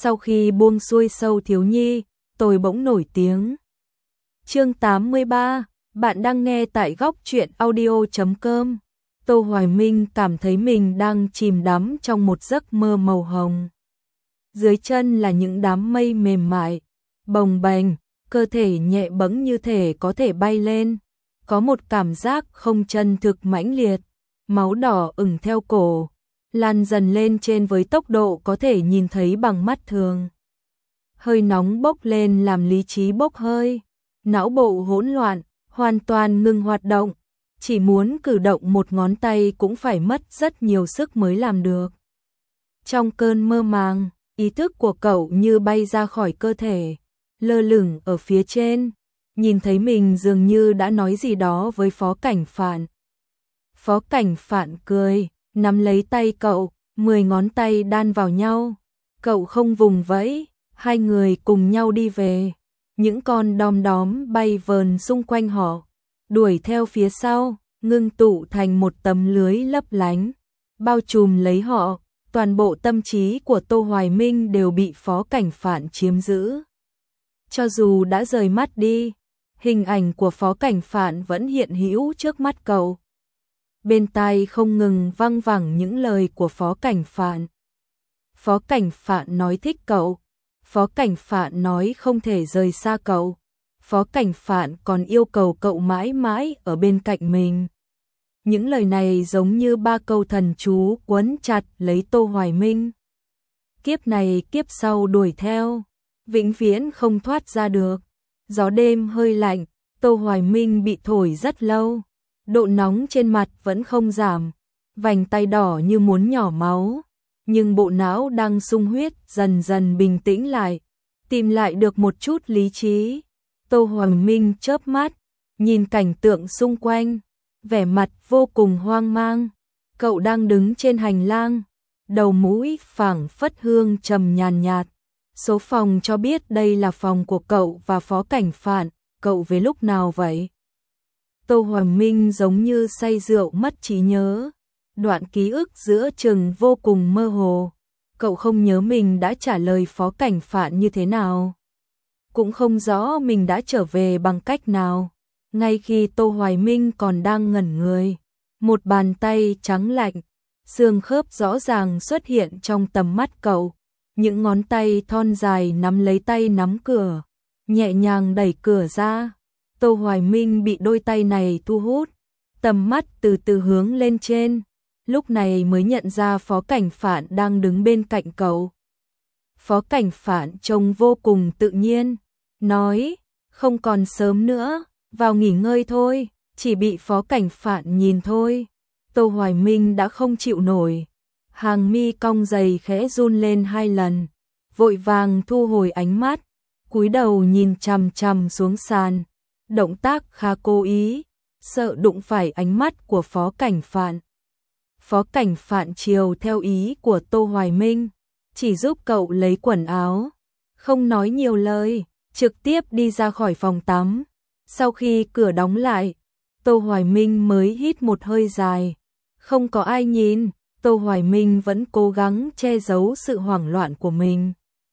Sau khi buông xuôi Sâu Thiếu Nhi, tôi bỗng nổi tiếng. Chương 83, bạn đang nghe tại góc truyện audio.com. Tô Hoài Minh cảm thấy mình đang chìm đắm trong một giấc mơ màu hồng. Dưới chân là những đám mây mềm mại, bồng bềnh, cơ thể nhẹ bẫng như thể có thể bay lên. Có một cảm giác không chân thực mãnh liệt, máu đỏ ửng theo cổ, lan dần lên trên với tốc độ có thể nhìn thấy bằng mắt thường. Hơi nóng bốc lên làm lý trí bốc hơi, não bộ hỗn loạn, hoàn toàn ngừng hoạt động, chỉ muốn cử động một ngón tay cũng phải mất rất nhiều sức mới làm được. Trong cơn mơ màng, ý thức của cậu như bay ra khỏi cơ thể, lơ lửng ở phía trên, nhìn thấy mình dường như đã nói gì đó với Phó Cảnh Phạn. Phó Cảnh Phạn cười, nắm lấy tay cậu, 10 ngón tay đan vào nhau. Cậu không vùng vẫy, hai người cùng nhau đi về. Những con đom đóm bay vờn xung quanh họ, đuổi theo phía sau, ngưng tụ thành một tấm lưới lấp lánh, bao trùm lấy họ. Toàn bộ tâm trí của Tô Hoài Minh đều bị Phó Cảnh Phạn chiếm giữ. Cho dù đã rời mắt đi, hình ảnh của Phó Cảnh Phạn vẫn hiện hữu trước mắt cậu. Bên tai không ngừng văng vẳng những lời của Phó Cảnh Phạn. Phó Cảnh Phạn nói thích cậu, Phó Cảnh Phạn nói không thể rời xa cậu, Phó Cảnh Phạn còn yêu cầu cậu mãi mãi ở bên cạnh mình. Những lời này giống như ba câu thần chú quấn chặt lấy Tô Hoài Minh. Kiếp này kiếp sau đuổi theo, vĩnh viễn không thoát ra được. Gió đêm hơi lạnh, Tô Hoài Minh bị thổi rất lâu. Độ nóng trên mặt vẫn không giảm, vành tay đỏ như muốn nhỏ máu. Nhưng bộ não đang sung huyết dần dần bình tĩnh lại, tìm lại được một chút lý trí. Tô Hoài Minh chớp mắt, nhìn cảnh tượng xung quanh, vẻ mặt vô cùng hoang mang. Cậu đang đứng trên hành lang, đầu mũi phảng phất hương trầm nhàn nhạt. Số phòng cho biết đây là phòng của cậu và Phó Cảnh Phạn. Cậu về lúc nào vậy? Tô Hoài Minh giống như say rượu mất trí nhớ. Đoạn ký ức giữa chừng vô cùng mơ hồ. Cậu không nhớ mình đã trả lời Phó Cảnh Phạn như thế nào, cũng không rõ mình đã trở về bằng cách nào. Ngay khi Tô Hoài Minh còn đang ngẩn người, một bàn tay trắng lạnh, xương khớp rõ ràng xuất hiện trong tầm mắt cậu. Những ngón tay thon dài nắm lấy tay nắm cửa, nhẹ nhàng đẩy cửa ra. Tô Hoài Minh bị đôi tay này thu hút, tầm mắt từ từ hướng lên trên, lúc này mới nhận ra Phó Cảnh Phạn đang đứng bên cạnh cậu. Phó Cảnh Phạn trông vô cùng tự nhiên, nói, không còn sớm nữa, vào nghỉ ngơi thôi. Chỉ bị Phó Cảnh Phạn nhìn thôi, Tô Hoài Minh đã không chịu nổi. Hàng mi cong dày khẽ run lên 2 lần, vội vàng thu hồi ánh mắt, cúi đầu nhìn chằm chằm xuống sàn. Động tác khá cố ý, sợ đụng phải ánh mắt của Phó Cảnh Phạn. Phó Cảnh Phạn chiều theo ý của Tô Hoài Minh, chỉ giúp cậu lấy quần áo, không nói nhiều lời, trực tiếp đi ra khỏi phòng tắm. Sau khi cửa đóng lại, Tô Hoài Minh mới hít một hơi dài. Không có ai nhìn, Tô Hoài Minh vẫn cố gắng che giấu sự hoảng loạn của mình.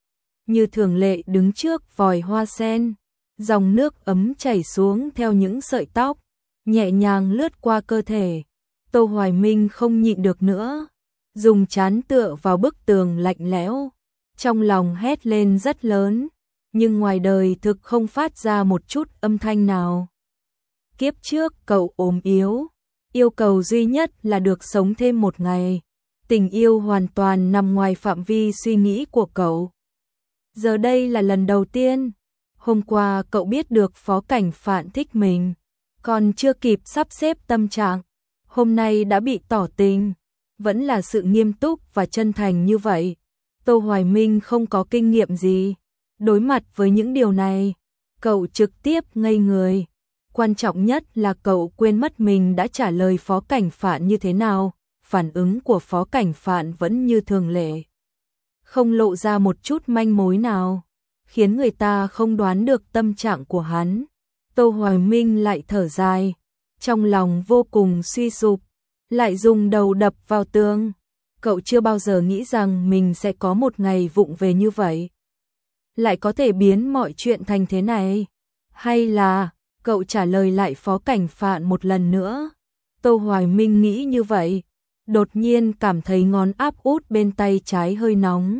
Như thường lệ đứng trước vòi hoa sen, dòng nước ấm chảy xuống theo những sợi tóc, nhẹ nhàng lướt qua cơ thể. Tô Hoài Minh không nhịn được nữa, dùng trán tựa vào bức tường lạnh lẽo, trong lòng hét lên rất lớn, nhưng ngoài đời thực không phát ra một chút âm thanh nào. Kiếp trước cậu ốm yếu, yêu cầu duy nhất là được sống thêm một ngày. Tình yêu hoàn toàn nằm ngoài phạm vi suy nghĩ của cậu. Giờ đây là lần đầu tiên. Hôm qua cậu biết được Phó Cảnh Phạn thích mình, còn chưa kịp sắp xếp tâm trạng, hôm nay đã bị tỏ tình. Vẫn là sự nghiêm túc và chân thành như vậy. Tô Hoài Minh không có kinh nghiệm gì. Đối mặt với những điều này, cậu trực tiếp ngây người. Quan trọng nhất là cậu quên mất mình đã trả lời Phó Cảnh Phạn như thế nào. Phản ứng của Phó Cảnh Phạn vẫn như thường lệ, không lộ ra một chút manh mối nào, khiến người ta không đoán được tâm trạng của hắn. Tô Hoài Minh lại thở dài, trong lòng vô cùng suy sụp, lại dùng đầu đập vào tường. Cậu chưa bao giờ nghĩ rằng mình sẽ có một ngày vụng về như vậy. Lại có thể biến mọi chuyện thành thế này. Hay là, cậu trả lời lại Phó Cảnh Phạn một lần nữa. Tô Hoài Minh nghĩ như vậy. Đột nhiên cảm thấy ngón áp út bên tay trái hơi nóng.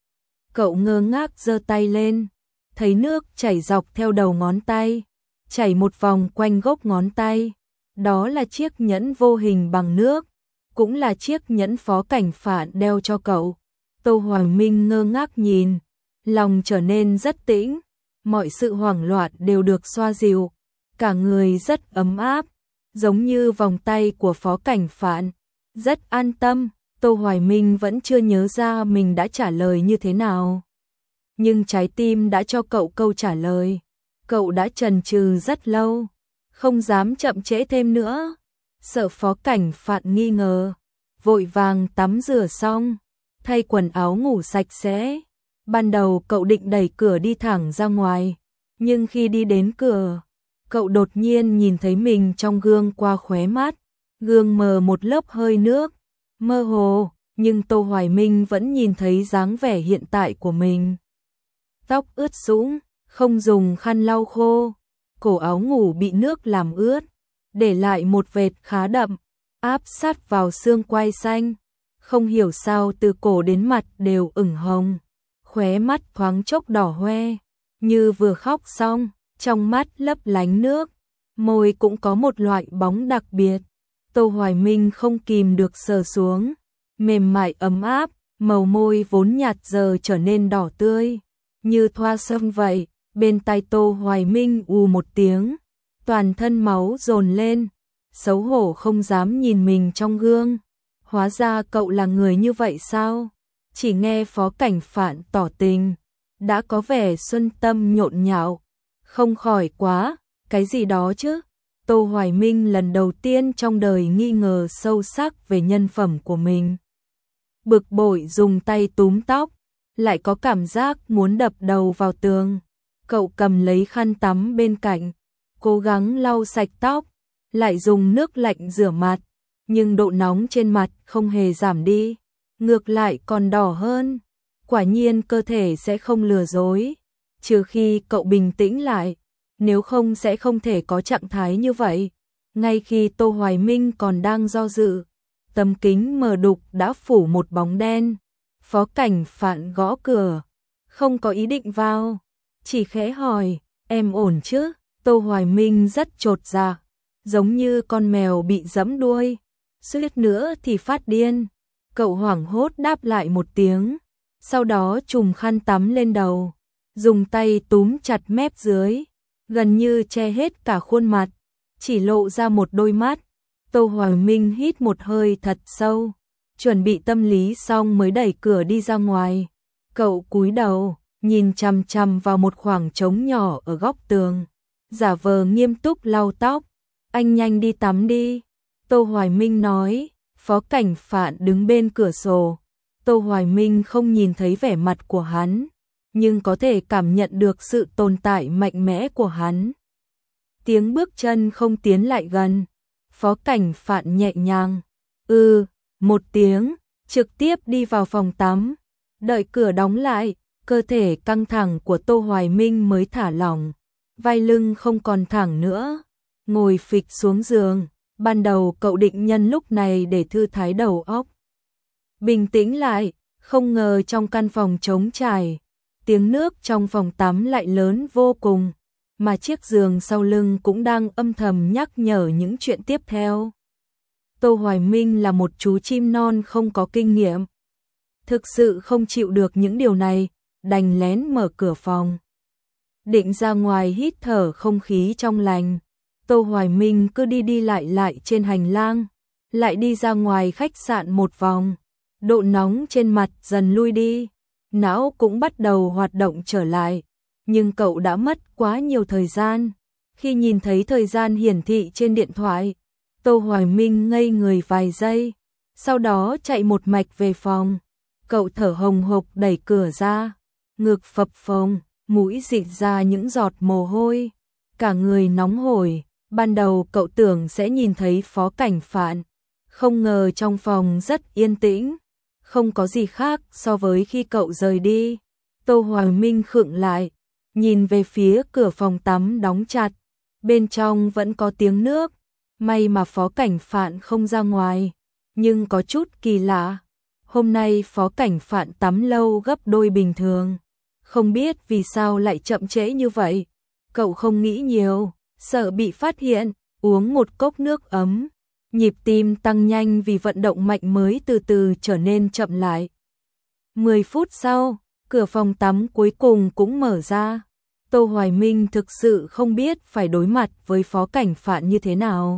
Cậu ngơ ngác giơ tay lên. Thấy nước chảy dọc theo đầu ngón tay. Chảy một vòng quanh gốc ngón tay. Đó là chiếc nhẫn vô hình bằng nước. Cũng là chiếc nhẫn Phó Cảnh Phạn đeo cho cậu. Tô Hoài Minh ngơ ngác nhìn. Lòng trở nên rất tĩnh. Mọi sự hoảng loạn đều được xoa dịu. Cả người rất ấm áp. Giống như vòng tay của Phó Cảnh Phạn. Rất an tâm. Tô Hoài Minh vẫn chưa nhớ ra mình đã trả lời như thế nào. Nhưng trái tim đã cho cậu câu trả lời. Cậu đã chần chừ rất lâu. Không dám chậm trễ thêm nữa. Sợ Phó Cảnh Phạn nghi ngờ. Vội vàng tắm rửa xong. Thay quần áo ngủ sạch sẽ. Ban đầu cậu định đẩy cửa đi thẳng ra ngoài. Nhưng khi đi đến cửa, cậu đột nhiên nhìn thấy mình trong gương qua khóe mắt. Gương mờ một lớp hơi nước. Mơ hồ, nhưng Tô Hoài Minh vẫn nhìn thấy dáng vẻ hiện tại của mình. Tóc ướt sũng, không dùng khăn lau khô. Cổ áo ngủ bị nước làm ướt. Để lại một vệt khá đậm, áp sát vào xương quai xanh. Không hiểu sao từ cổ đến mặt đều ửng hồng. Khóe mắt thoáng chốc đỏ hoe, như vừa khóc xong, trong mắt lấp lánh nước. Môi cũng có một loại bóng đặc biệt. Tô Hoài Minh không kìm được sờ xuống. Mềm mại ấm áp, màu môi vốn nhạt giờ trở nên đỏ tươi. Như thoa sâm vậy. Bên tai Tô Hoài Minh ù một tiếng. Toàn thân máu dồn lên. Xấu hổ không dám nhìn mình trong gương. Hóa ra cậu là người như vậy sao? Chỉ nghe Phó Cảnh Phạn tỏ tình. Đã có vẻ xuân tâm nhộn nhạo. Không khỏi quá. Cái gì đó chứ? Tô Hoài Minh lần đầu tiên trong đời nghi ngờ sâu sắc về nhân phẩm của mình. Bực bội dùng tay túm tóc. Lại có cảm giác muốn đập đầu vào tường. Cậu cầm lấy khăn tắm bên cạnh. Cố gắng lau sạch tóc. Lại dùng nước lạnh rửa mặt. Nhưng độ nóng trên mặt không hề giảm đi. Ngược lại còn đỏ hơn. Quả nhiên cơ thể sẽ không lừa dối. Trừ khi cậu bình tĩnh lại. Nếu không sẽ không thể có trạng thái như vậy. Ngay khi Tô Hoài Minh còn đang do dự, tấm kính mờ đục đã phủ một bóng đen. Phó Cảnh Phạn gõ cửa. Không có ý định vào. Chỉ khẽ hỏi, em ổn chứ? Tô Hoài Minh rất chột dạ. Giống như con mèo bị giẫm đuôi. Suýt nữa thì phát điên. Cậu hoảng hốt đáp lại một tiếng. Sau đó trùm khăn tắm lên đầu. Dùng tay túm chặt mép dưới. Gần như che hết cả khuôn mặt. Chỉ lộ ra một đôi mắt. Tô Hoài Minh hít một hơi thật sâu. Chuẩn bị tâm lý xong mới đẩy cửa đi ra ngoài. Cậu cúi đầu, nhìn chằm chằm vào một khoảng trống nhỏ ở góc tường. Giả vờ nghiêm túc lau tóc. Anh nhanh đi tắm đi. Tô Hoài Minh nói. Phó Cảnh Phạn đứng bên cửa sổ. Tô Hoài Minh không nhìn thấy vẻ mặt của hắn, nhưng có thể cảm nhận được sự tồn tại mạnh mẽ của hắn. Tiếng bước chân không tiến lại gần. Phó Cảnh Phạn nhẹ nhàng. Một tiếng, trực tiếp đi vào phòng tắm. Đợi cửa đóng lại, cơ thể căng thẳng của Tô Hoài Minh mới thả lỏng. Vai lưng không còn thẳng nữa. Ngồi phịch xuống giường. Ban đầu cậu định nhân lúc này để thư thái đầu óc. Bình tĩnh lại, không ngờ trong căn phòng trống trải. Tiếng nước trong phòng tắm lại lớn vô cùng. Mà chiếc giường sau lưng cũng đang âm thầm nhắc nhở những chuyện tiếp theo. Tô Hoài Minh là một chú chim non không có kinh nghiệm. Thực sự không chịu được những điều này, đành lén mở cửa phòng. Định ra ngoài hít thở không khí trong lành. Tô Hoài Minh cứ đi lại trên hành lang. Lại đi ra ngoài khách sạn một vòng. Độ nóng trên mặt dần lui đi. Não cũng bắt đầu hoạt động trở lại. Nhưng cậu đã mất quá nhiều thời gian. Khi nhìn thấy thời gian hiển thị trên điện thoại, Tô Hoài Minh ngây người vài giây. Sau đó chạy một mạch về phòng. Cậu thở hồng hộc đẩy cửa ra. Ngực phập phồng, mũi rịt ra những giọt mồ hôi. Cả người nóng hổi. Ban đầu cậu tưởng sẽ nhìn thấy Phó Cảnh Phạn. Không ngờ trong phòng rất yên tĩnh. không có gì khác so với khi cậu rời đi. Tô Hoài Minh khựng lại, nhìn về phía cửa phòng tắm đóng chặt, bên trong vẫn có tiếng nước, may mà Phó Cảnh Phạn không ra ngoài, nhưng có chút kỳ lạ. Hôm nay Phó Cảnh Phạn tắm lâu gấp đôi bình thường, không biết vì sao lại chậm trễ như vậy. Cậu không nghĩ nhiều, sợ bị phát hiện, uống một cốc nước ấm. Nhịp tim tăng nhanh vì vận động mạnh mới từ từ trở nên chậm lại. 10 phút sau, cửa phòng tắm cuối cùng cũng mở ra. Tô Hoài Minh thực sự không biết phải đối mặt với Phó Cảnh Phạn như thế nào.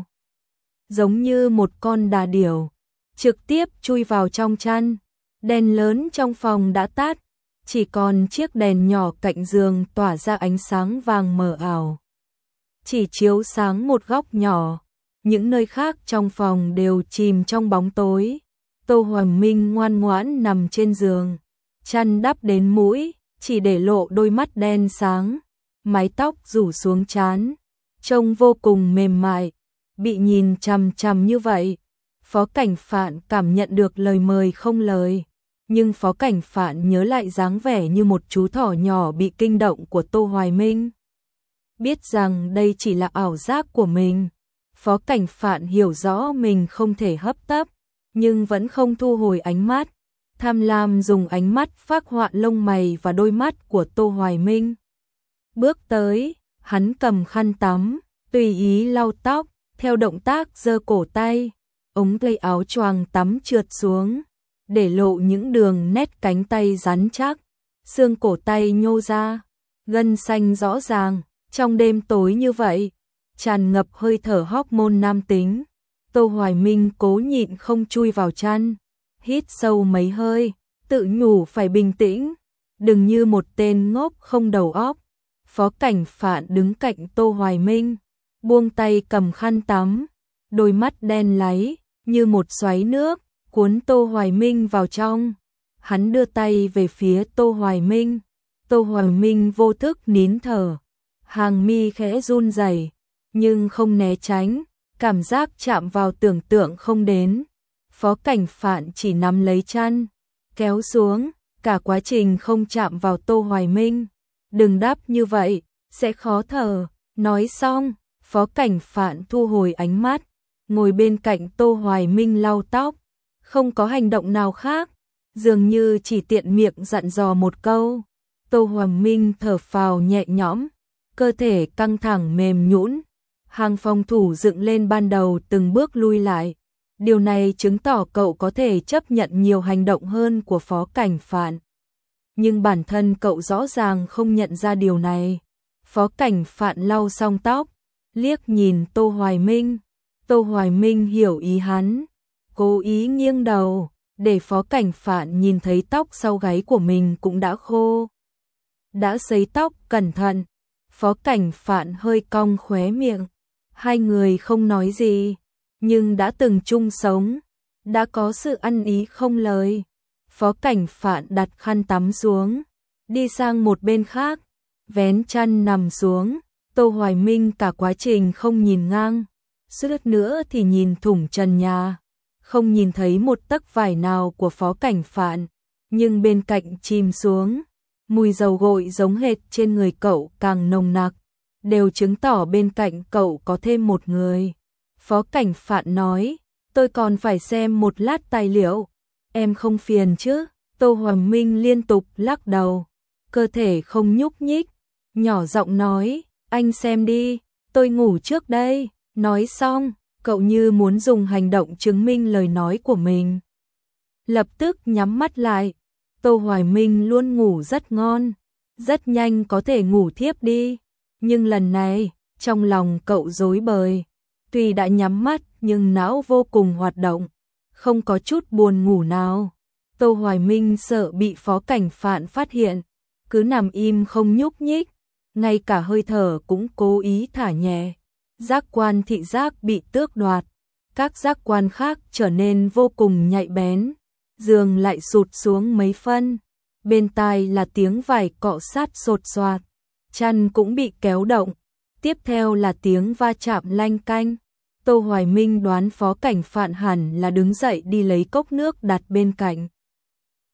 Giống như một con đà điểu, trực tiếp chui vào trong chăn. Đèn lớn trong phòng đã tắt, chỉ còn chiếc đèn nhỏ cạnh giường tỏa ra ánh sáng vàng mờ ảo. Chỉ chiếu sáng một góc nhỏ, những nơi khác trong phòng đều chìm trong bóng tối. Tô Hoài Minh ngoan ngoãn nằm trên giường, chăn đắp đến mũi, chỉ để lộ đôi mắt đen sáng, mái tóc rủ xuống trán, trông vô cùng mềm mại. Bị nhìn chằm chằm như vậy, Phó Cảnh Phạn cảm nhận được lời mời không lời, nhưng Phó Cảnh Phạn nhớ lại dáng vẻ như một chú thỏ nhỏ bị kinh động của Tô Hoài Minh. Biết rằng đây chỉ là ảo giác của mình, Phó Cảnh Phạn hiểu rõ mình không thể hấp tấp, nhưng vẫn không thu hồi ánh mắt, tham lam dùng ánh mắt phác họa lông mày và đôi mắt của Tô Hoài Minh. Bước tới, hắn cầm khăn tắm, tùy ý lau tóc, theo động tác giơ cổ tay, ống tay áo choàng tắm trượt xuống, để lộ những đường nét cánh tay rắn chắc, xương cổ tay nhô ra, gân xanh rõ ràng. Trong đêm tối như vậy, tràn ngập hơi thở hormone nam tính, Tô Hoài Minh cố nhịn không chui vào chăn, hít sâu mấy hơi, tự nhủ phải bình tĩnh, đừng như một tên ngốc không đầu óc. Phó Cảnh Phạn đứng cạnh Tô Hoài Minh, buông tay cầm khăn tắm, đôi mắt đen láy như một xoáy nước cuốn Tô Hoài Minh vào trong. Hắn đưa tay về phía Tô Hoài Minh, Tô Hoài Minh vô thức nín thở, hàng mi khẽ run rẩy, nhưng không né tránh, cảm giác chạm vào tưởng tượng không đến. Phó Cảnh Phạn chỉ nắm lấy chăn, kéo xuống, cả quá trình không chạm vào Tô Hoài Minh. Đừng đáp như vậy, sẽ khó thở. Nói xong, Phó Cảnh Phạn thu hồi ánh mắt, ngồi bên cạnh Tô Hoài Minh lau tóc, không có hành động nào khác, dường như chỉ tiện miệng dặn dò một câu. Tô Hoài Minh thở phào nhẹ nhõm, cơ thể căng thẳng mềm nhũn, hàng phòng thủ dựng lên ban đầu từng bước lui lại. Điều này chứng tỏ cậu có thể chấp nhận nhiều hành động hơn của Phó Cảnh Phạn. Nhưng bản thân cậu rõ ràng không nhận ra điều này. Phó Cảnh Phạn lau xong tóc, liếc nhìn Tô Hoài Minh. Tô Hoài Minh hiểu ý hắn, cố ý nghiêng đầu, để Phó Cảnh Phạn nhìn thấy tóc sau gáy của mình cũng đã khô. Đã sấy tóc cẩn thận, Phó Cảnh Phạn hơi cong khóe miệng. Hai người không nói gì, nhưng đã từng chung sống, đã có sự ăn ý không lời. Phó Cảnh Phạn đặt khăn tắm xuống, đi sang một bên khác, vén chăn nằm xuống. Tô Hoài Minh cả quá trình không nhìn ngang, suýt nữa thì nhìn thủng trần nhà, không nhìn thấy một tấc vải nào của Phó Cảnh Phạn, nhưng bên cạnh chìm xuống, mùi dầu gội giống hệt trên người cậu càng nồng nặc, đều chứng tỏ bên cạnh cậu có thêm một người. Phó Cảnh Phạn nói, tôi còn phải xem một lát tài liệu, em không phiền chứ? Tô Hoài Minh liên tục lắc đầu, cơ thể không nhúc nhích, nhỏ giọng nói, anh xem đi, tôi ngủ trước đây. Nói xong, cậu như muốn dùng hành động chứng minh lời nói của mình. Lập tức nhắm mắt lại. Tô Hoài Minh luôn ngủ rất ngon, rất nhanh có thể ngủ thiếp đi. Nhưng lần này, trong lòng cậu rối bời. Tuy đã nhắm mắt nhưng não vô cùng hoạt động, không có chút buồn ngủ nào. Tô Hoài Minh sợ bị Phó Cảnh Phạn phát hiện, cứ nằm im không nhúc nhích, ngay cả hơi thở cũng cố ý thả nhẹ. Giác quan thị giác bị tước đoạt, các giác quan khác trở nên vô cùng nhạy bén. Giường lại sụt xuống mấy phân, bên tai là tiếng vải cọ sát sột soạt, chăn cũng bị kéo động, tiếp theo là tiếng va chạm lanh canh. Tô Hoài Minh đoán Phó Cảnh Phạn hẳn là đứng dậy đi lấy cốc nước đặt bên cạnh,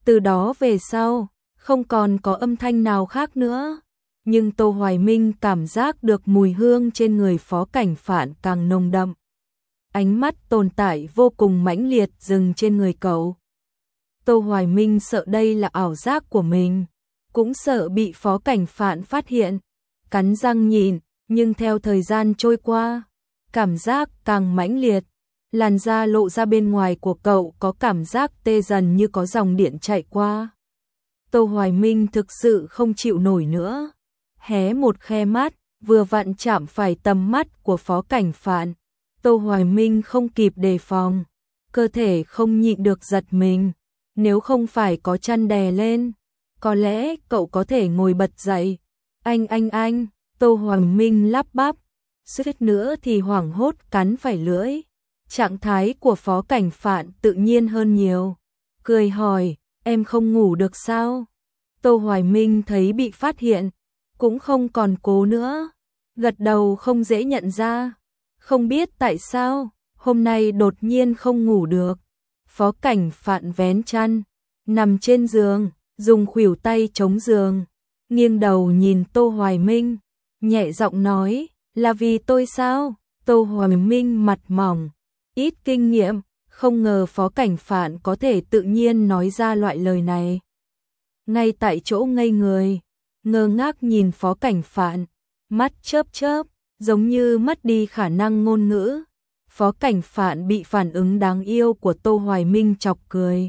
Từ đó về sau, không còn có âm thanh nào khác nữa. Nhưng Tô Hoài Minh cảm giác được mùi hương trên người Phó Cảnh Phạn càng nồng đậm. Ánh mắt tồn tại vô cùng mãnh liệt dừng trên người cậu. Tô Hoài Minh sợ đây là ảo giác của mình, cũng sợ bị Phó Cảnh Phạn phát hiện. Cắn răng nhịn, nhưng theo thời gian trôi qua, cảm giác càng mãnh liệt. Làn da lộ ra bên ngoài của cậu có cảm giác tê dần như có dòng điện chạy qua. Tô Hoài Minh thực sự không chịu nổi nữa. Hé một khe mắt, vừa vặn chạm phải tầm mắt của Phó Cảnh Phạn. Tô Hoài Minh không kịp đề phòng, cơ thể không nhịn được giật mình. Nếu không phải có chăn đè lên, có lẽ cậu có thể ngồi bật dậy. Anh, Tô Hoài Minh lắp bắp, suýt nữa thì hoảng hốt cắn phải lưỡi. Trạng thái của Phó Cảnh Phạn tự nhiên hơn nhiều. Cười hỏi, em không ngủ được sao? Tô Hoài Minh thấy bị phát hiện, cũng không còn cố nữa. Gật đầu không dễ nhận ra. Không biết tại sao, hôm nay đột nhiên không ngủ được. Phó Cảnh Phạn vén chăn, nằm trên giường, dùng khuỷu tay chống giường, nghiêng đầu nhìn Tô Hoài Minh, nhẹ giọng nói, là vì tôi sao? Tô Hoài Minh mặt mỏng, ít kinh nghiệm, không ngờ Phó Cảnh Phạn có thể tự nhiên nói ra loại lời này. Ngay tại chỗ ngây người, ngơ ngác nhìn Phó Cảnh Phạn, mắt chớp chớp, giống như mất đi khả năng ngôn ngữ. Phó Cảnh Phạn bị phản ứng đáng yêu của Tô Hoài Minh chọc cười.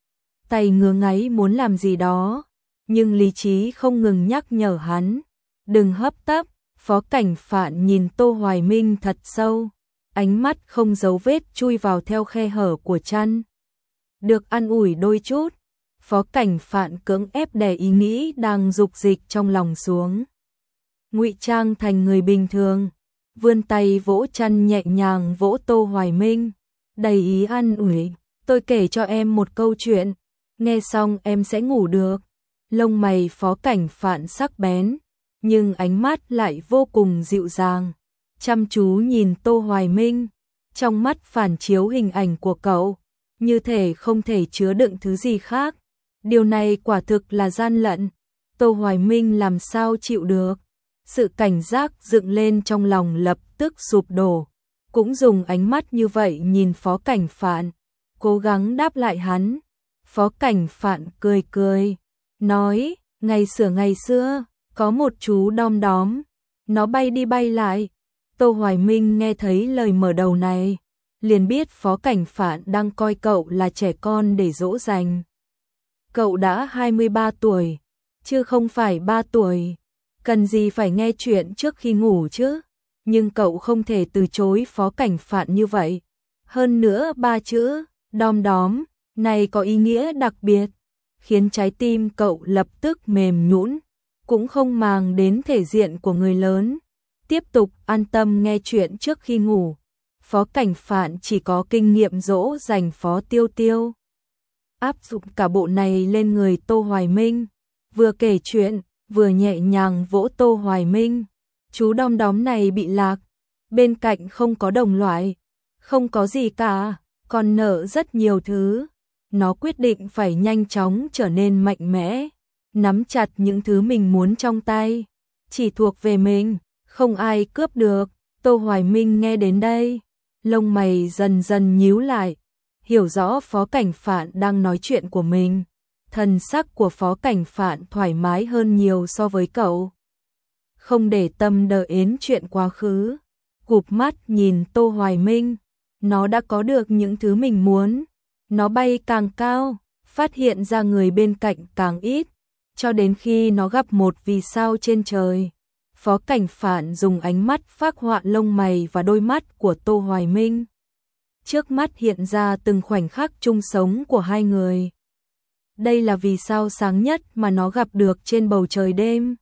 Tay ngứa ngáy muốn làm gì đó, nhưng lý trí không ngừng nhắc nhở hắn. Đừng hấp tấp. Phó Cảnh Phạn nhìn Tô Hoài Minh thật sâu, ánh mắt không giấu vết chui vào theo khe hở của chăn. Được an ủi đôi chút, Phó Cảnh Phạn cưỡng ép đè ý nghĩ đang dục dịch trong lòng xuống. Ngụy trang thành người bình thường, vươn tay vỗ chăn nhẹ nhàng vỗ Tô Hoài Minh, đầy ý an ủi, tôi kể cho em một câu chuyện, nghe xong em sẽ ngủ được. Lông mày Phó Cảnh Phạn sắc bén, nhưng ánh mắt lại vô cùng dịu dàng, chăm chú nhìn Tô Hoài Minh, trong mắt phản chiếu hình ảnh của cậu, như thể không thể chứa đựng thứ gì khác. Điều này quả thực là gian lận. Tô Hoài Minh làm sao chịu được. Sự cảnh giác dựng lên trong lòng lập tức sụp đổ, cũng dùng ánh mắt như vậy nhìn Phó Cảnh Phạn, cố gắng đáp lại hắn. Phó Cảnh Phạn cười cười, nói, ngày xưa, có một chú đom đóm, nó bay đi bay lại. Tô Hoài Minh nghe thấy lời mở đầu này, liền biết Phó Cảnh Phạn đang coi cậu là trẻ con để dỗ dành. Cậu đã 23 tuổi, chứ không phải 3 tuổi, cần gì phải nghe chuyện trước khi ngủ chứ. Nhưng cậu không thể từ chối Phó Cảnh Phạn như vậy. Hơn nữa 3 chữ, đom đóm, này có ý nghĩa đặc biệt, khiến trái tim cậu lập tức mềm nhũn, cũng không màng đến thể diện của người lớn. Tiếp tục an tâm nghe chuyện trước khi ngủ. Phó Cảnh Phạn chỉ có kinh nghiệm dỗ dành Phó Tiêu Tiêu. Áp dụng cả bộ này lên người Tô Hoài Minh, vừa kể chuyện, vừa nhẹ nhàng vỗ Tô Hoài Minh. Chú đom đóm này bị lạc, bên cạnh không có đồng loại, không có gì cả, còn nợ rất nhiều thứ. Nó quyết định phải nhanh chóng trở nên mạnh mẽ, nắm chặt những thứ mình muốn trong tay, chỉ thuộc về mình, không ai cướp được. Tô Hoài Minh nghe đến đây, lông mày dần dần nhíu lại, hiểu rõ Phó Cảnh Phạn đang nói chuyện của mình. Thần sắc của Phó Cảnh Phạn thoải mái hơn nhiều so với cậu. Không để tâm đờ ến chuyện quá khứ, cụp mắt nhìn Tô Hoài Minh, nó đã có được những thứ mình muốn. Nó bay càng cao, phát hiện ra người bên cạnh càng ít, cho đến khi nó gặp một vì sao trên trời. Phó Cảnh Phạn dùng ánh mắt phác họa lông mày và đôi mắt của Tô Hoài Minh. Trước mắt hiện ra từng khoảnh khắc chung sống của hai người. Đây là vì sao sáng nhất mà nó gặp được trên bầu trời đêm.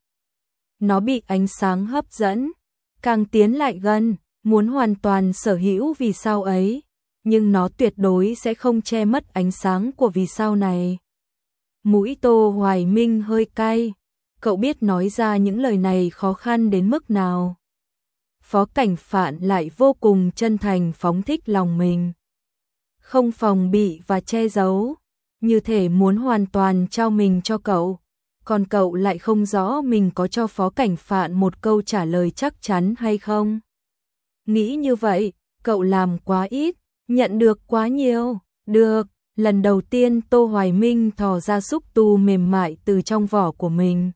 Nó bị ánh sáng hấp dẫn, càng tiến lại gần, muốn hoàn toàn sở hữu vì sao ấy, nhưng nó tuyệt đối sẽ không che mất ánh sáng của vì sao này. Mũi Tô Hoài Minh hơi cay, cậu biết nói ra những lời này khó khăn đến mức nào. Phó Cảnh Phạn lại vô cùng chân thành phóng thích lòng mình, không phòng bị và che giấu. như thể muốn hoàn toàn trao mình cho cậu. Còn cậu lại không rõ mình có cho Phó Cảnh Phạn một câu trả lời chắc chắn hay không. Nghĩ như vậy, cậu làm quá ít, nhận được quá nhiều. Được, lần đầu tiên Tô Hoài Minh thò ra xúc tu mềm mại từ trong vỏ của mình.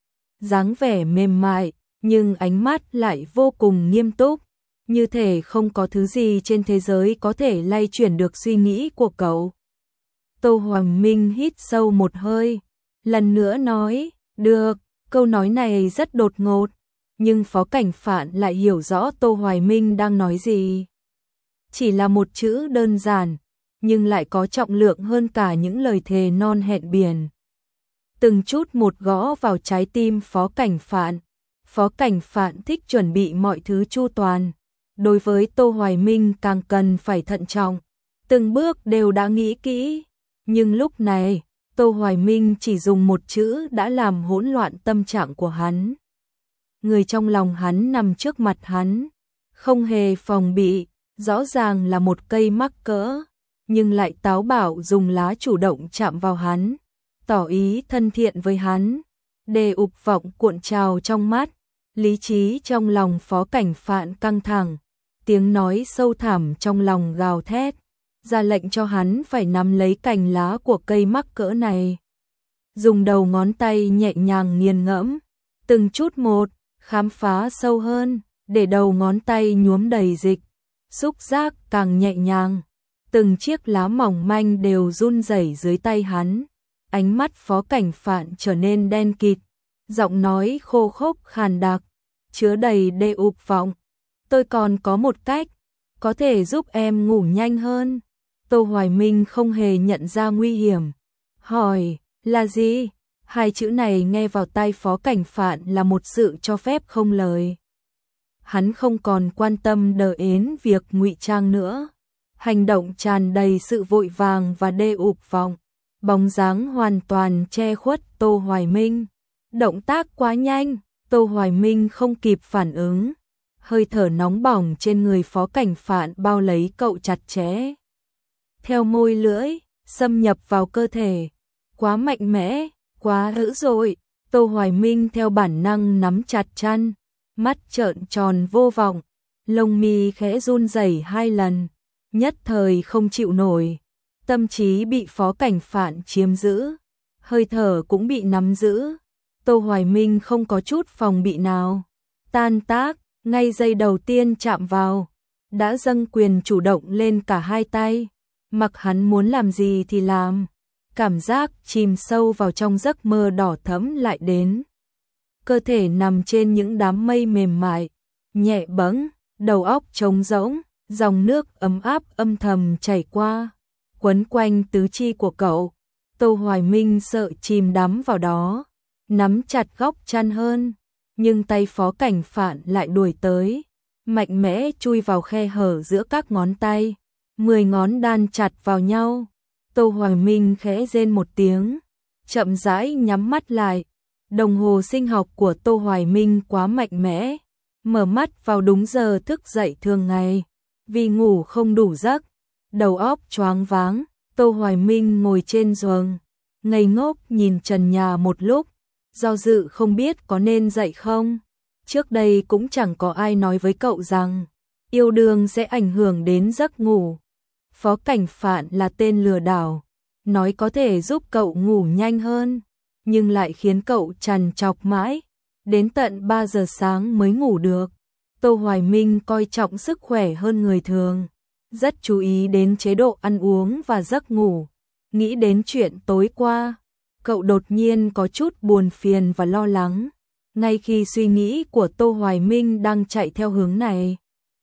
Dáng vẻ mềm mại, nhưng ánh mắt lại vô cùng nghiêm túc, như thể không có thứ gì trên thế giới có thể lay chuyển được suy nghĩ của cậu. Tô Hoài Minh hít sâu một hơi, lần nữa nói, được, câu nói này rất đột ngột, nhưng Phó Cảnh Phạn lại hiểu rõ Tô Hoài Minh đang nói gì. Chỉ là một chữ đơn giản, nhưng lại có trọng lượng hơn cả những lời thề non hẹn biển. Từng chút một gõ vào trái tim Phó Cảnh Phạn. Phó Cảnh Phạn thích chuẩn bị mọi thứ chu toàn. Đối với Tô Hoài Minh càng cần phải thận trọng. Từng bước đều đã nghĩ kỹ. Nhưng lúc này, Tô Hoài Minh chỉ dùng một chữ đã làm hỗn loạn tâm trạng của hắn. Người trong lòng hắn nằm trước mặt hắn, không hề phòng bị, rõ ràng là một cây mắc cỡ, nhưng lại táo bạo dùng lá chủ động chạm vào hắn, tỏ ý thân thiện với hắn. Đề ục vọng cuộn trào trong mắt, lý trí trong lòng Phó Cảnh Phạn căng thẳng, tiếng nói sâu thẳm trong lòng gào thét, ra lệnh cho hắn phải nắm lấy cành lá của cây mắc cỡ này. Dùng đầu ngón tay nhẹ nhàng nghiền ngẫm, từng chút một, khám phá sâu hơn, để đầu ngón tay nhuốm đầy dịch, xúc giác càng nhẹ nhàng. Từng chiếc lá mỏng manh đều run rẩy dưới tay hắn. Ánh mắt Phó Cảnh Phạn trở nên đen kịt, giọng nói khô khốc khàn đặc, chứa đầy đê ục vọng. Tôi còn có một cách, có thể giúp em ngủ nhanh hơn. Tô Hoài Minh không hề nhận ra nguy hiểm. Hỏi, là gì? Hai chữ này nghe vào tai Phó Cảnh Phạn là một sự cho phép không lời. Hắn không còn quan tâm đờ ến việc ngụy trang nữa. Hành động tràn đầy sự vội vàng và đê ục vọng. Bóng dáng hoàn toàn che khuất Tô Hoài Minh. Động tác quá nhanh, Tô Hoài Minh không kịp phản ứng. Hơi thở nóng bỏng trên người Phó Cảnh Phạn bao lấy cậu chặt chẽ. Theo môi lưỡi, xâm nhập vào cơ thể. Quá mạnh mẽ, quá dữ dội. Tô Hoài Minh theo bản năng nắm chặt chăn, mắt trợn tròn vô vọng, lông mi khẽ run rẩy 2 lần, nhất thời không chịu nổi. Tâm trí bị Phó Cảnh Phạn chiếm giữ, hơi thở cũng bị nắm giữ. Tô Hoài Minh không có chút phòng bị nào. Tan tác, ngay giây đầu tiên chạm vào, đã dâng quyền chủ động lên cả hai tay. Mặc hắn muốn làm gì thì làm. Cảm giác chìm sâu vào trong giấc mơ đỏ thẫm lại đến. Cơ thể nằm trên những đám mây mềm mại, nhẹ bẫng, đầu óc trống rỗng, dòng nước ấm áp âm thầm chảy qua, quấn quanh tứ chi của cậu. Tô Hoài Minh sợ chìm đắm vào đó, nắm chặt góc chăn hơn, nhưng tay Phó Cảnh Phạn lại đuổi tới, mạnh mẽ chui vào khe hở giữa các ngón tay, 10 ngón đan chặt vào nhau. Tô Hoài Minh khẽ rên một tiếng, chậm rãi nhắm mắt lại. Đồng hồ sinh học của Tô Hoài Minh quá mạnh mẽ, mở mắt vào đúng giờ thức dậy thường ngày, vì ngủ không đủ giấc, đầu óc choáng váng. Tô Hoài Minh ngồi trên giường, ngây ngốc nhìn trần nhà một lúc, do dự không biết có nên dậy không. Trước đây cũng chẳng có ai nói với cậu rằng yêu đương sẽ ảnh hưởng đến giấc ngủ. Phó Cảnh Phạn là tên lừa đảo, nói có thể giúp cậu ngủ nhanh hơn, nhưng lại khiến cậu trằn trọc mãi, đến tận 3 giờ sáng mới ngủ được. Tô Hoài Minh coi trọng sức khỏe hơn người thường, rất chú ý đến chế độ ăn uống và giấc ngủ. Nghĩ đến chuyện tối qua, cậu đột nhiên có chút buồn phiền và lo lắng, ngay khi suy nghĩ của Tô Hoài Minh đang chạy theo hướng này.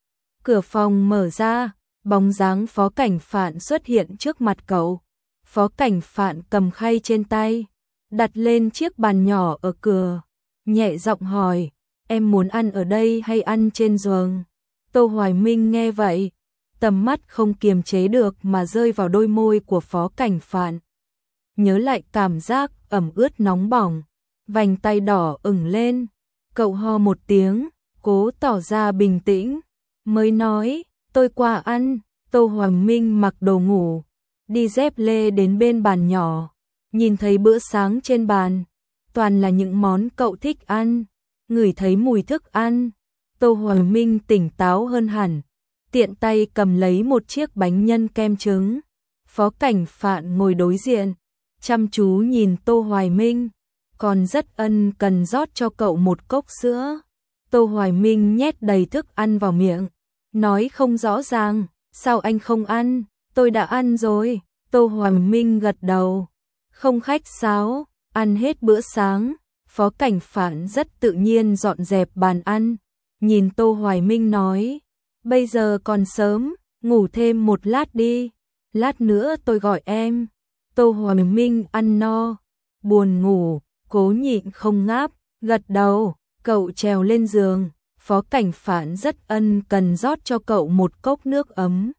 Cửa phòng mở ra, bóng dáng Phó Cảnh Phạn xuất hiện trước mặt cậu. Phó Cảnh Phạn cầm khay trên tay, đặt lên chiếc bàn nhỏ ở cửa, nhẹ giọng hỏi, em muốn ăn ở đây hay ăn trên giường? Tô Hoài Minh nghe vậy, tầm mắt không kiềm chế được mà rơi vào đôi môi của Phó Cảnh Phạn. Nhớ lại cảm giác ẩm ướt nóng bỏng, vành tay đỏ ửng lên, cậu ho một tiếng, cố tỏ ra bình tĩnh, mới nói, tôi qua ăn. Tô Hoài Minh mặc đồ ngủ, đi dép lê đến bên bàn nhỏ, nhìn thấy bữa sáng trên bàn, toàn là những món cậu thích ăn, ngửi thấy mùi thức ăn, Tô Hoài Minh tỉnh táo hơn hẳn, tiện tay cầm lấy một chiếc bánh nhân kem trứng. Phó Cảnh Phạn ngồi đối diện, chăm chú nhìn Tô Hoài Minh, còn rất ân cần rót cho cậu một cốc sữa. Tô Hoài Minh nhét đầy thức ăn vào miệng, nói không rõ ràng, sao anh không ăn, tôi đã ăn rồi. Tô Hoài Minh gật đầu, không khách sáo, ăn hết bữa sáng. Phó Cảnh Phạn rất tự nhiên dọn dẹp bàn ăn, nhìn Tô Hoài Minh nói, bây giờ còn sớm, ngủ thêm một lát đi, lát nữa tôi gọi em. Tô Hoài Minh ăn no, buồn ngủ, cố nhịn không ngáp, gật đầu, cậu trèo lên giường, Phó Cảnh Phạn rất ân cần rót cho cậu một cốc nước ấm.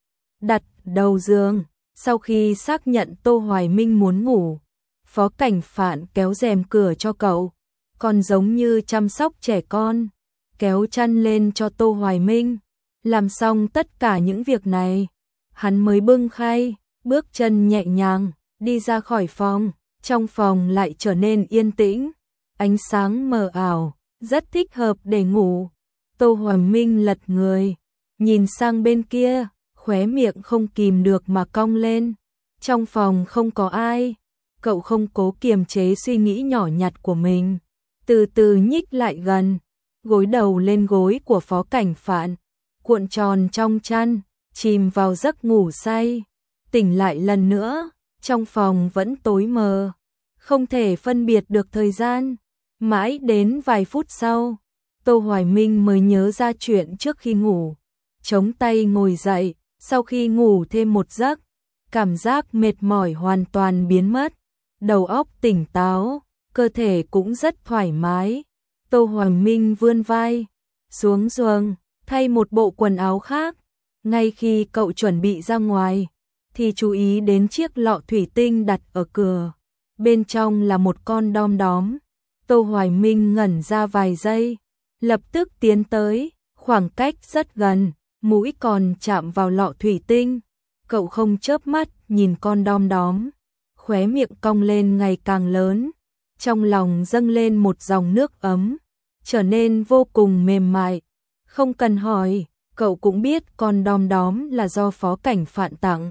Đặt đầu giường, sau khi xác nhận Tô Hoài Minh muốn ngủ, Phó Cảnh Phạn kéo rèm cửa cho cậu, còn giống như chăm sóc trẻ con, kéo chăn lên cho Tô Hoài Minh. Làm xong tất cả những việc này, hắn mới bưng khay, bước chân nhẹ nhàng, đi ra khỏi phòng. Trong phòng lại trở nên yên tĩnh, ánh sáng mờ ảo, rất thích hợp để ngủ. Tô Hoài Minh lật người, nhìn sang bên kia, khóe miệng không kìm được mà cong lên. Trong phòng không có ai, cậu không cố kiềm chế suy nghĩ nhỏ nhặt của mình, từ từ nhích lại gần, gối đầu lên gối của Phó Cảnh Phạn, cuộn tròn trong chăn, chìm vào giấc ngủ say. Tỉnh lại lần nữa, trong phòng vẫn tối mờ, không thể phân biệt được thời gian. Mãi đến vài phút sau, Tô Hoài Minh mới nhớ ra chuyện trước khi ngủ, chống tay ngồi dậy. Sau khi ngủ thêm một giấc, cảm giác mệt mỏi hoàn toàn biến mất, đầu óc tỉnh táo, cơ thể cũng rất thoải mái. Tô Hoài Minh vươn vai, xuống giường, thay một bộ quần áo khác. Ngay khi cậu chuẩn bị ra ngoài, thì chú ý đến chiếc lọ thủy tinh đặt ở cửa. Bên trong là một con đom đóm. Tô Hoài Minh ngẩn ra vài giây, lập tức tiến tới, khoảng cách rất gần, mũi còn chạm vào lọ thủy tinh. Cậu không chớp mắt nhìn con đom đóm, khóe miệng cong lên ngày càng lớn, trong lòng dâng lên một dòng nước ấm, trở nên vô cùng mềm mại. Không cần hỏi, cậu cũng biết con đom đóm là do Phó Cảnh Phạn tặng.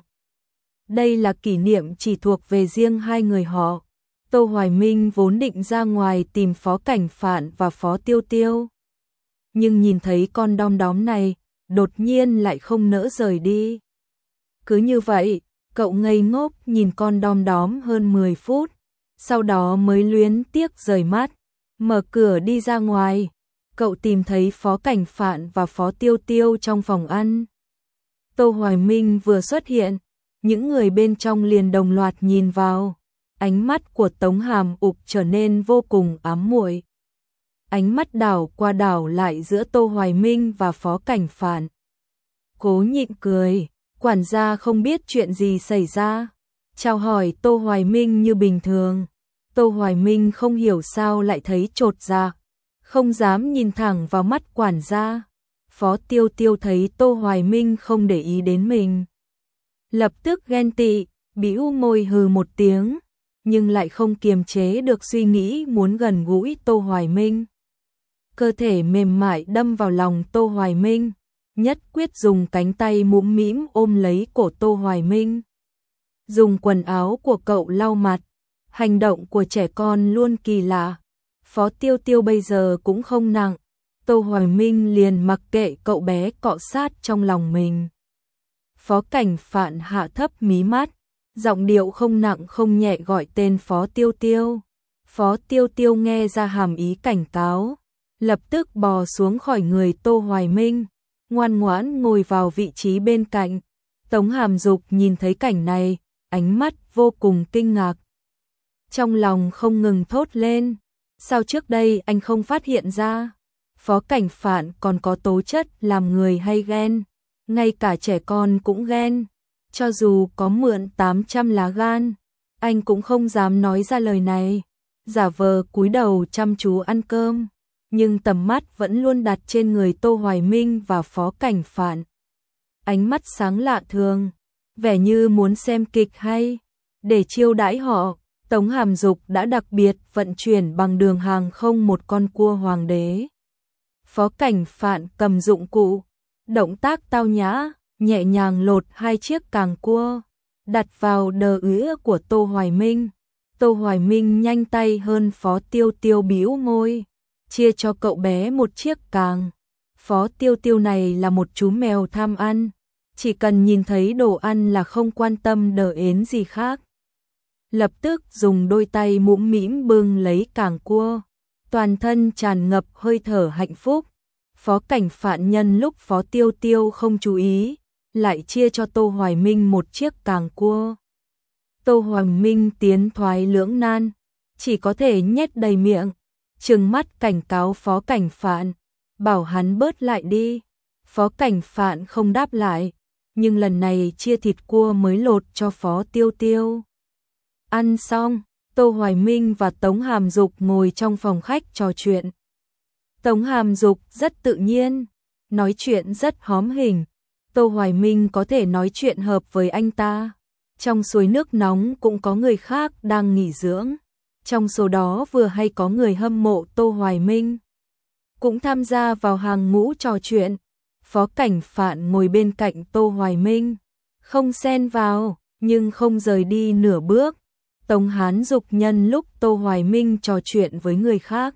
Đây là kỷ niệm chỉ thuộc về riêng hai người họ. Tô Hoài Minh vốn định ra ngoài tìm Phó Cảnh Phạn và Phó Tiêu Tiêu, nhưng nhìn thấy con đom đóm này, đột nhiên lại không nỡ rời đi. Cứ như vậy, cậu ngây ngốc nhìn con đom đóm hơn 10 phút, sau đó mới luyến tiếc rời mắt, mở cửa đi ra ngoài. Cậu tìm thấy Phó Cảnh Phạn và Phó Tiêu Tiêu trong phòng ăn. Tô Hoài Minh vừa xuất hiện, những người bên trong liền đồng loạt nhìn vào. Ánh mắt của Tống Hàm Ục trở nên vô cùng ám muội. Ánh mắt đảo qua đảo lại giữa Tô Hoài Minh và Phó Cảnh Phạn. Cố nhịn cười, quản gia không biết chuyện gì xảy ra, chào hỏi Tô Hoài Minh như bình thường. Tô Hoài Minh không hiểu sao lại thấy chột dạ, không dám nhìn thẳng vào mắt quản gia. Phó Tiêu Tiêu thấy Tô Hoài Minh không để ý đến mình, lập tức ghen tị, bĩu môi hừ một tiếng, nhưng lại không kiềm chế được suy nghĩ muốn gần gũi Tô Hoài Minh. Cơ thể mềm mại đâm vào lòng Tô Hoài Minh, nhất quyết dùng cánh tay mũm mĩm ôm lấy cổ Tô Hoài Minh. Dùng quần áo của cậu lau mặt, hành động của trẻ con luôn kỳ lạ. Phó Tiêu Tiêu bây giờ cũng không nặng, Tô Hoài Minh liền mặc kệ cậu bé cọ sát trong lòng mình. Phó Cảnh Phạn hạ thấp mí mắt, giọng điệu không nặng không nhẹ gọi tên Phó Tiêu Tiêu. Phó Tiêu Tiêu nghe ra hàm ý cảnh cáo, lập tức bò xuống khỏi người Tô Hoài Minh, ngoan ngoãn ngồi vào vị trí bên cạnh. Tống Hàm Dục nhìn thấy cảnh này, ánh mắt vô cùng kinh ngạc. Trong lòng không ngừng thốt lên, sao trước đây anh không phát hiện ra? Phó Cảnh Phạn còn có tố chất làm người hay ghen, ngay cả trẻ con cũng ghen. Cho dù có mượn 800 lá gan, anh cũng không dám nói ra lời này, giả vờ cúi đầu chăm chú ăn cơm, nhưng tầm mắt vẫn luôn đặt trên người Tô Hoài Minh và Phó Cảnh Phạn. Ánh mắt sáng lạ thường, vẻ như muốn xem kịch hay. Để chiêu đãi họ, Tống Hàm Dục đã đặc biệt vận chuyển bằng đường hàng không một con cua hoàng đế. Phó Cảnh Phạn cầm dụng cụ, động tác tao nhã, nhẹ nhàng lột 2 chiếc càng cua, đặt vào đờ ứa của Tô Hoài Minh. Tô Hoài Minh nhanh tay hơn Phó Tiêu Tiêu bĩu môi, chia cho cậu bé một chiếc càng. Phó Tiêu Tiêu này là một chú mèo tham ăn, chỉ cần nhìn thấy đồ ăn là không quan tâm đờ ến gì khác. Lập tức dùng đôi tay mũm mĩm bưng lấy càng cua, toàn thân tràn ngập hơi thở hạnh phúc. Phó Cảnh Phạn nhân lúc Phó Tiêu Tiêu không chú ý, lại chia cho Tô Hoài Minh một chiếc càng cua. Tô Hoài Minh tiến thoái lưỡng nan, chỉ có thể nhét đầy miệng, trừng mắt cảnh cáo Phó Cảnh Phạn, bảo hắn bớt lại đi. Phó Cảnh Phạn không đáp lại, nhưng lần này chia thịt cua mới lột cho Phó Tiêu Tiêu. Ăn xong, Tô Hoài Minh và Tống Hàm Dục ngồi trong phòng khách trò chuyện. Tống Hàm Dục rất tự nhiên, nói chuyện rất hóm hình. Tô Hoài Minh có thể nói chuyện hợp với anh ta. Trong suối nước nóng cũng có người khác đang nghỉ dưỡng. Trong số đó vừa hay có người hâm mộ Tô Hoài Minh, cũng tham gia vào hàng ngũ trò chuyện. Phó Cảnh Phạn ngồi bên cạnh Tô Hoài Minh, không xen vào, nhưng không rời đi nửa bước. Tống Hán Dục nhân lúc Tô Hoài Minh trò chuyện với người khác,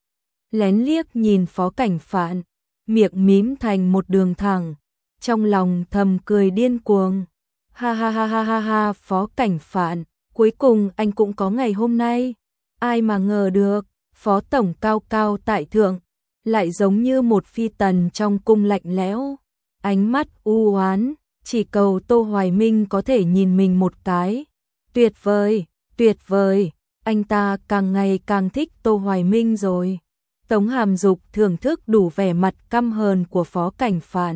lén liếc nhìn Phó Cảnh Phạn, miệng mím thành một đường thẳng, trong lòng thầm cười điên cuồng. Ha ha ha ha ha ha, Phó Cảnh Phạn, cuối cùng anh cũng có ngày hôm nay. Ai mà ngờ được, Phó Tổng cao cao tại thượng, lại giống như một phi tần trong cung lạnh lẽo, ánh mắt u oán, chỉ cầu Tô Hoài Minh có thể nhìn mình một cái. Tuyệt vời, tuyệt vời, anh ta càng ngày càng thích Tô Hoài Minh rồi. Tống Hàm Dục thưởng thức đủ vẻ mặt căm hờn của Phó Cảnh Phạn,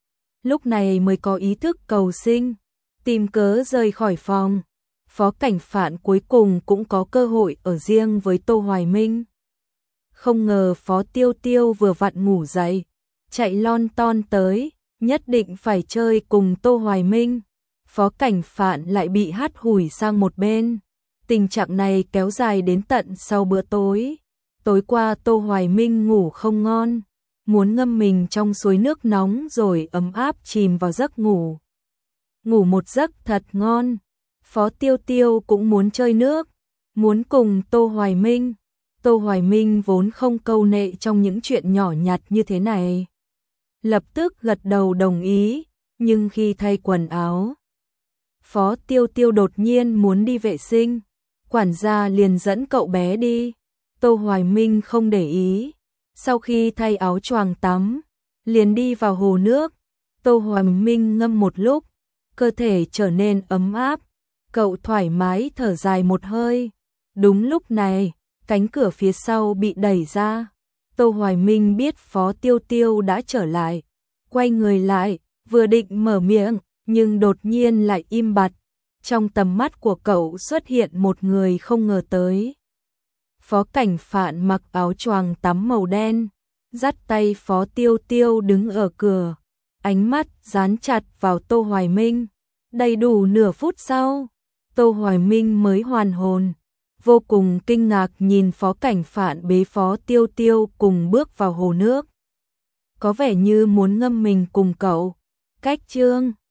lúc này mới có ý thức cầu sinh, tìm cớ rời khỏi phòng. Phó Cảnh Phạn cuối cùng cũng có cơ hội ở riêng với Tô Hoài Minh. Không ngờ Phó Tiêu Tiêu vừa vặn ngủ dậy, chạy lon ton tới, nhất định phải chơi cùng Tô Hoài Minh. Phó Cảnh Phạn lại bị hắt hủi sang một bên. Tình trạng này kéo dài đến tận sau bữa tối. Tối qua Tô Hoài Minh ngủ không ngon, muốn ngâm mình trong suối nước nóng rồi ấm áp chìm vào giấc ngủ. Ngủ một giấc thật ngon. Phó Tiêu Tiêu cũng muốn chơi nước, muốn cùng Tô Hoài Minh. Tô Hoài Minh vốn không câu nệ trong những chuyện nhỏ nhặt như thế này, lập tức gật đầu đồng ý, nhưng khi thay quần áo, Phó Tiêu Tiêu đột nhiên muốn đi vệ sinh, quản gia liền dẫn cậu bé đi. Tô Hoài Minh không để ý, sau khi thay áo choàng tắm, liền đi vào hồ nước. Tô Hoài Minh ngâm một lúc, cơ thể trở nên ấm áp, cậu thoải mái thở dài một hơi. Đúng lúc này, cánh cửa phía sau bị đẩy ra. Tô Hoài Minh biết Phó Tiêu Tiêu đã trở lại, quay người lại, vừa định mở miệng, nhưng đột nhiên lại im bặt. Trong tầm mắt của cậu xuất hiện một người không ngờ tới. Phó Cảnh Phạn mặc áo choàng tắm màu đen, dắt tay Phó Tiêu Tiêu đứng ở cửa, ánh mắt dán chặt vào Tô Hoài Minh. Đầy đủ nửa phút sau, Tô Hoài Minh mới hoàn hồn, vô cùng kinh ngạc nhìn Phó Cảnh Phạn bế Phó Tiêu Tiêu cùng bước vào hồ nước, có vẻ như muốn ngâm mình cùng cậu. Cách chương